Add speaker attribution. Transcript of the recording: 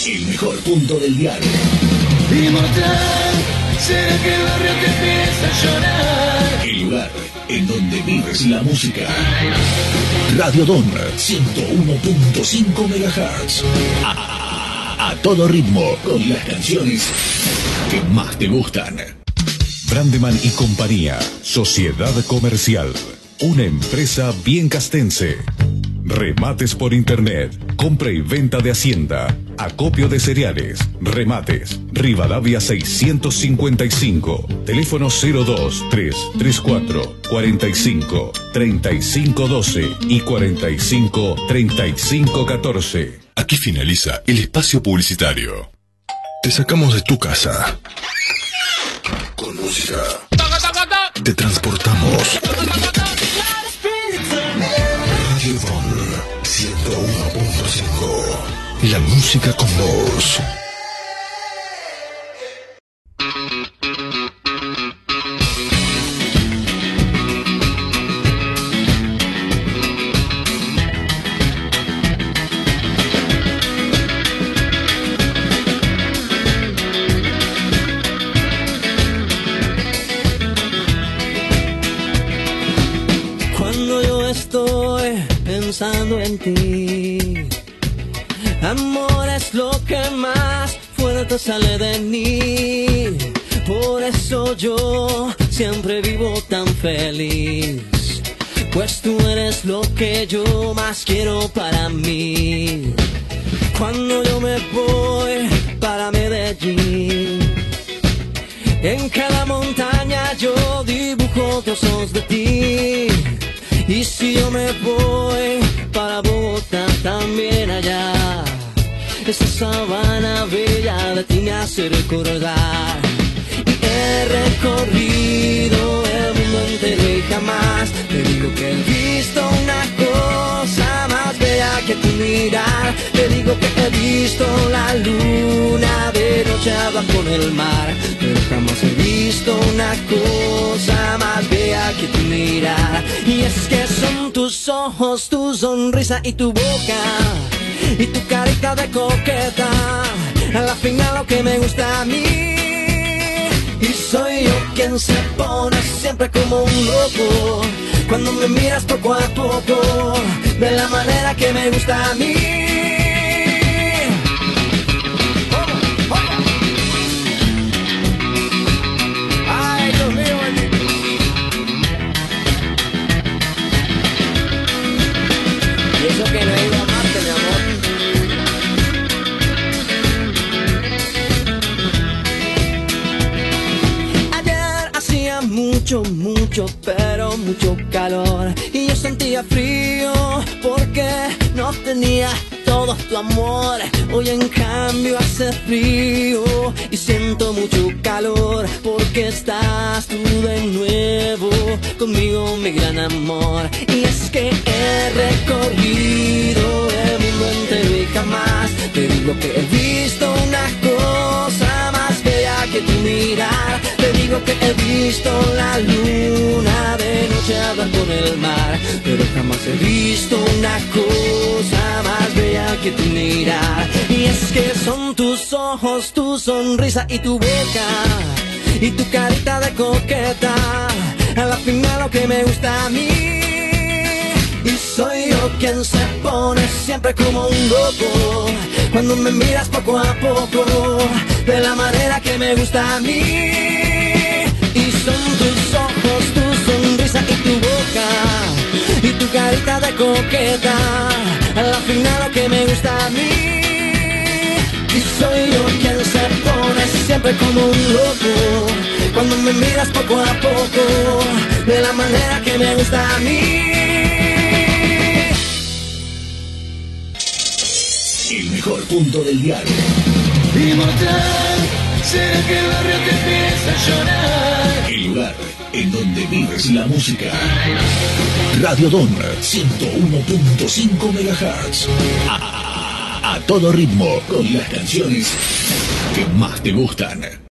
Speaker 1: El mejor punto del diario.
Speaker 2: Inmortal, será que el barrio te empieza a llorar.
Speaker 1: El lugar en donde vives la música. Radio Don 101.5 MHz. A todo ritmo, con las canciones que más te gustan.
Speaker 3: Brandeman y Compañía, Sociedad Comercial, una empresa bien castense. Remates por internet, compra y venta de hacienda, acopio de cereales, remates, Rivadavia 655, teléfono 02334 45 3512 y 45 3514.
Speaker 4: Aquí finaliza el espacio publicitario. Te sacamos de tu casa con música. Te transportamos. Radio Don 101.5. La música con vos.
Speaker 5: Pensando en ti, amor es lo que más fuerte sale de mí. Por eso yo siempre vivo tan feliz, pues tú eres lo que yo más quiero para mí. Cuando yo me voy para Medellín, en cada montaña yo dibujo trozos de ti. Y si yo me voy para Bogotá, también allá, esa sabana bella de ti me hace recordar. Y he recorrido el mundo entero y jamás te digo que he visto una cosa más bella que tu mirar. Te digo que he visto la luna de noche abajo en el mar, pero jamás he visto una cosa más bella que tu mirar. Y es que son tus ojos, tu sonrisa y tu boca, y tu carita de coqueta, a la final lo que me gusta a mí. Y soy yo quien se pone siempre como un loco cuando me miras poco a poco, de la manera que me gusta a mí. Ay, Dios mío, bendito. Y eso que no he ido a Marte, mi amor. Mucho, pero mucho calor, y yo sentía frío porque no tenía todo tu amor. Hoy en cambio hace frío y siento mucho calor porque estás tú de nuevo conmigo, mi gran amor. Y es que he recorrido el mundo entero y jamás te digo que he visto una cosa más bella que tu mirar. Te digo que he visto la luna de noche abajo en el mar, pero jamás he visto una cosa más bella que tu mirar. Y es que son tus ojos, tu sonrisa y tu boca, y tu carita de coqueta, a la final lo que me gusta a mí. Y soy yo quien se pone siempre como un loco cuando me miras poco a poco, de la manera que me gusta a mí. Y son tus ojos, tu sonrisa y tu boca, y tu carita de coqueta, a la final lo que me gusta a mí. Y soy yo quien se pone siempre como un loco cuando me miras poco a poco, de la manera que me gusta a mí.
Speaker 1: El mejor punto del diario.
Speaker 2: Inmortal, será que el barrio te empieza a llorar.
Speaker 1: El lugar en donde vives la música. Radio Don 101.5 MHz. A todo ritmo, con las canciones que más te gustan.